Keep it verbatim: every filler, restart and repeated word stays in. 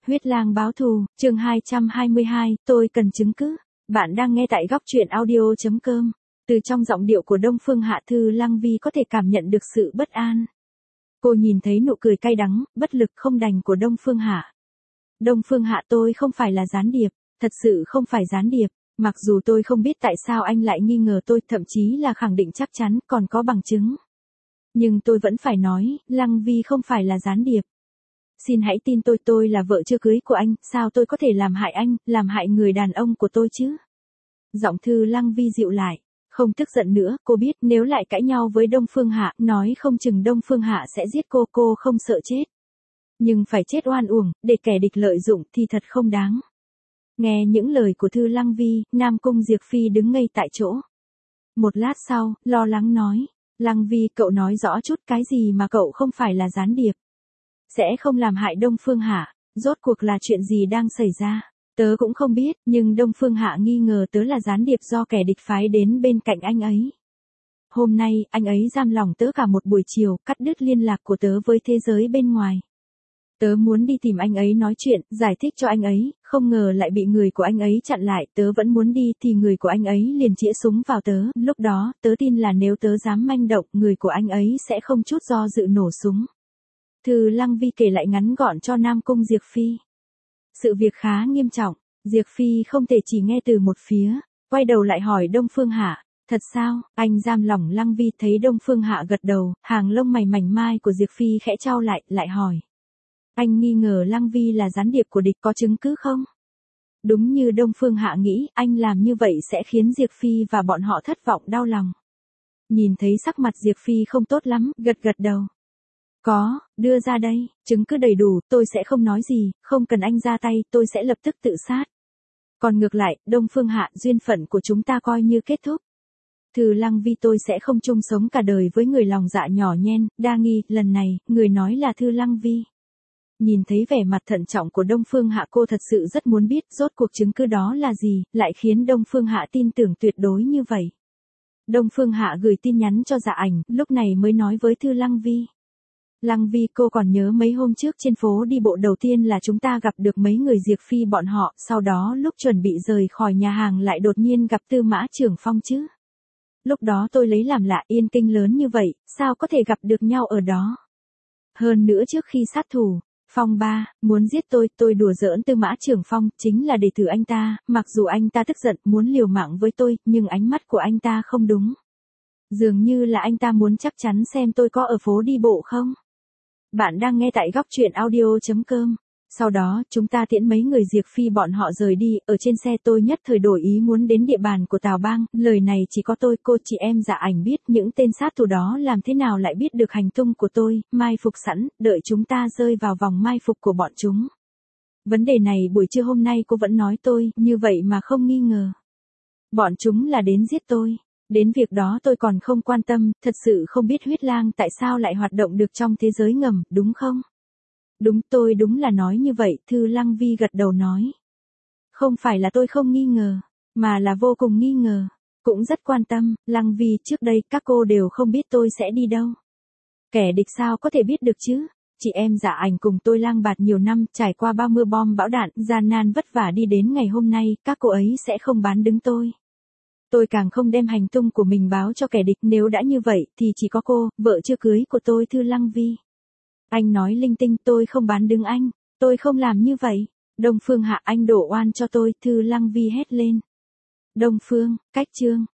Huyết lang báo thù, chương hai trăm hai mươi hai, tôi cần chứng cứ. Bạn đang nghe tại góc truyện audio chấm com. Từ trong giọng điệu của Đông Phương Hạ, Thư Lăng Vi có thể cảm nhận được sự bất an. Cô nhìn thấy nụ cười cay đắng, bất lực không đành của Đông Phương Hạ. Đông Phương Hạ, tôi không phải là gián điệp, thật sự không phải gián điệp. Mặc dù tôi không biết tại sao anh lại nghi ngờ tôi, thậm chí là khẳng định chắc chắn, còn có bằng chứng. Nhưng tôi vẫn phải nói, Lăng Vi không phải là gián điệp. Xin hãy tin tôi, tôi là vợ chưa cưới của anh, sao tôi có thể làm hại anh, làm hại người đàn ông của tôi chứ? Giọng Thư Lăng Vi dịu lại, không tức giận nữa, cô biết nếu lại cãi nhau với Đông Phương Hạ, nói không chừng Đông Phương Hạ sẽ giết cô, cô không sợ chết. Nhưng phải chết oan uổng, để kẻ địch lợi dụng thì thật không đáng. Nghe những lời của Thư Lăng Vi, Nam Cung Diệp Phi đứng ngây tại chỗ. Một lát sau, lo lắng nói, Lăng Vi, cậu nói rõ chút, cái gì mà cậu không phải là gián điệp? Sẽ không làm hại Đông Phương Hạ, rốt cuộc là chuyện gì đang xảy ra? Tớ cũng không biết, nhưng Đông Phương Hạ nghi ngờ tớ là gián điệp do kẻ địch phái đến bên cạnh anh ấy. Hôm nay, anh ấy giam lòng tớ cả một buổi chiều, cắt đứt liên lạc của tớ với thế giới bên ngoài. Tớ muốn đi tìm anh ấy nói chuyện, giải thích cho anh ấy, không ngờ lại bị người của anh ấy chặn lại, tớ vẫn muốn đi thì người của anh ấy liền chĩa súng vào tớ, lúc đó, tớ tin là nếu tớ dám manh động, người của anh ấy sẽ không chút do dự nổ súng. Thư Lăng Vi kể lại ngắn gọn cho Nam Cung Diệp Phi. Sự việc khá nghiêm trọng, Diệp Phi không thể chỉ nghe từ một phía, quay đầu lại hỏi Đông Phương Hạ, thật sao? Anh giam lỏng Lăng Vi? Thấy Đông Phương Hạ gật đầu, hàng lông mày mảnh mai của Diệp Phi khẽ chau lại, lại hỏi. Anh nghi ngờ Lăng Vi là gián điệp của địch, có chứng cứ không? Đúng như Đông Phương Hạ nghĩ, anh làm như vậy sẽ khiến Diệp Phi và bọn họ thất vọng đau lòng. Nhìn thấy sắc mặt Diệp Phi không tốt lắm, gật gật đầu. Có, đưa ra đây, chứng cứ đầy đủ, tôi sẽ không nói gì, không cần anh ra tay, tôi sẽ lập tức tự sát. Còn ngược lại, Đông Phương Hạ, duyên phận của chúng ta coi như kết thúc. Thư Lăng Vi, tôi sẽ không chung sống cả đời với người lòng dạ nhỏ nhen, đa nghi, lần này, người nói là Thư Lăng Vi. Nhìn thấy vẻ mặt thận trọng của Đông Phương Hạ, cô thật sự rất muốn biết rốt cuộc chứng cứ đó là gì, lại khiến Đông Phương Hạ tin tưởng tuyệt đối như vậy. Đông Phương Hạ gửi tin nhắn cho Dạ Ảnh, lúc này mới nói với Thư Lăng Vi. Lăng Vi, cô còn nhớ mấy hôm trước trên phố đi bộ đầu tiên là chúng ta gặp được mấy người Diệp Phi bọn họ, sau đó lúc chuẩn bị rời khỏi nhà hàng lại đột nhiên gặp Tư Mã Trưởng Phong chứ? Lúc đó tôi lấy làm lạ, Yên Kinh lớn như vậy, sao có thể gặp được nhau ở đó? Hơn nữa trước khi sát thủ, Phong ba, muốn giết tôi, tôi đùa giỡn Tư Mã Trưởng Phong, chính là để thử anh ta, mặc dù anh ta tức giận, muốn liều mạng với tôi, nhưng ánh mắt của anh ta không đúng. Dường như là anh ta muốn chắc chắn xem tôi có ở phố đi bộ không? Bạn đang nghe tại góc truyện audio chấm com. Sau đó, chúng ta tiễn mấy người Diệp Phi bọn họ rời đi, ở trên xe tôi nhất thời đổi ý muốn đến địa bàn của Tào Bang, lời này chỉ có tôi, cô, chị em Dạ Ảnh biết, những tên sát thủ đó làm thế nào lại biết được hành tung của tôi, mai phục sẵn, đợi chúng ta rơi vào vòng mai phục của bọn chúng. Vấn đề này buổi trưa hôm nay cô vẫn nói tôi, như vậy mà không nghi ngờ. Bọn chúng là đến giết tôi. Đến việc đó tôi còn không quan tâm, thật sự không biết Huyết Lang tại sao lại hoạt động được trong thế giới ngầm, đúng không? Đúng, tôi đúng là nói như vậy, Thư Lăng Vi gật đầu nói. Không phải là tôi không nghi ngờ, mà là vô cùng nghi ngờ, cũng rất quan tâm, Lăng Vi, trước đây các cô đều không biết tôi sẽ đi đâu. Kẻ địch sao có thể biết được chứ? Chị em Dạ Ảnh cùng tôi lang bạt nhiều năm, trải qua bao mưa bom bão đạn, gian nan vất vả đi đến ngày hôm nay, các cô ấy sẽ không bán đứng tôi. Tôi càng không đem hành tung của mình báo cho kẻ địch, nếu đã như vậy thì chỉ có cô, vợ chưa cưới của tôi, Thư Lăng Vi. Anh nói linh tinh, tôi không bán đứng anh, tôi không làm như vậy. Đông Phương Hạ, anh đổ oan cho tôi, Thư Lăng Vi hét lên. Đông Phương, cách chương.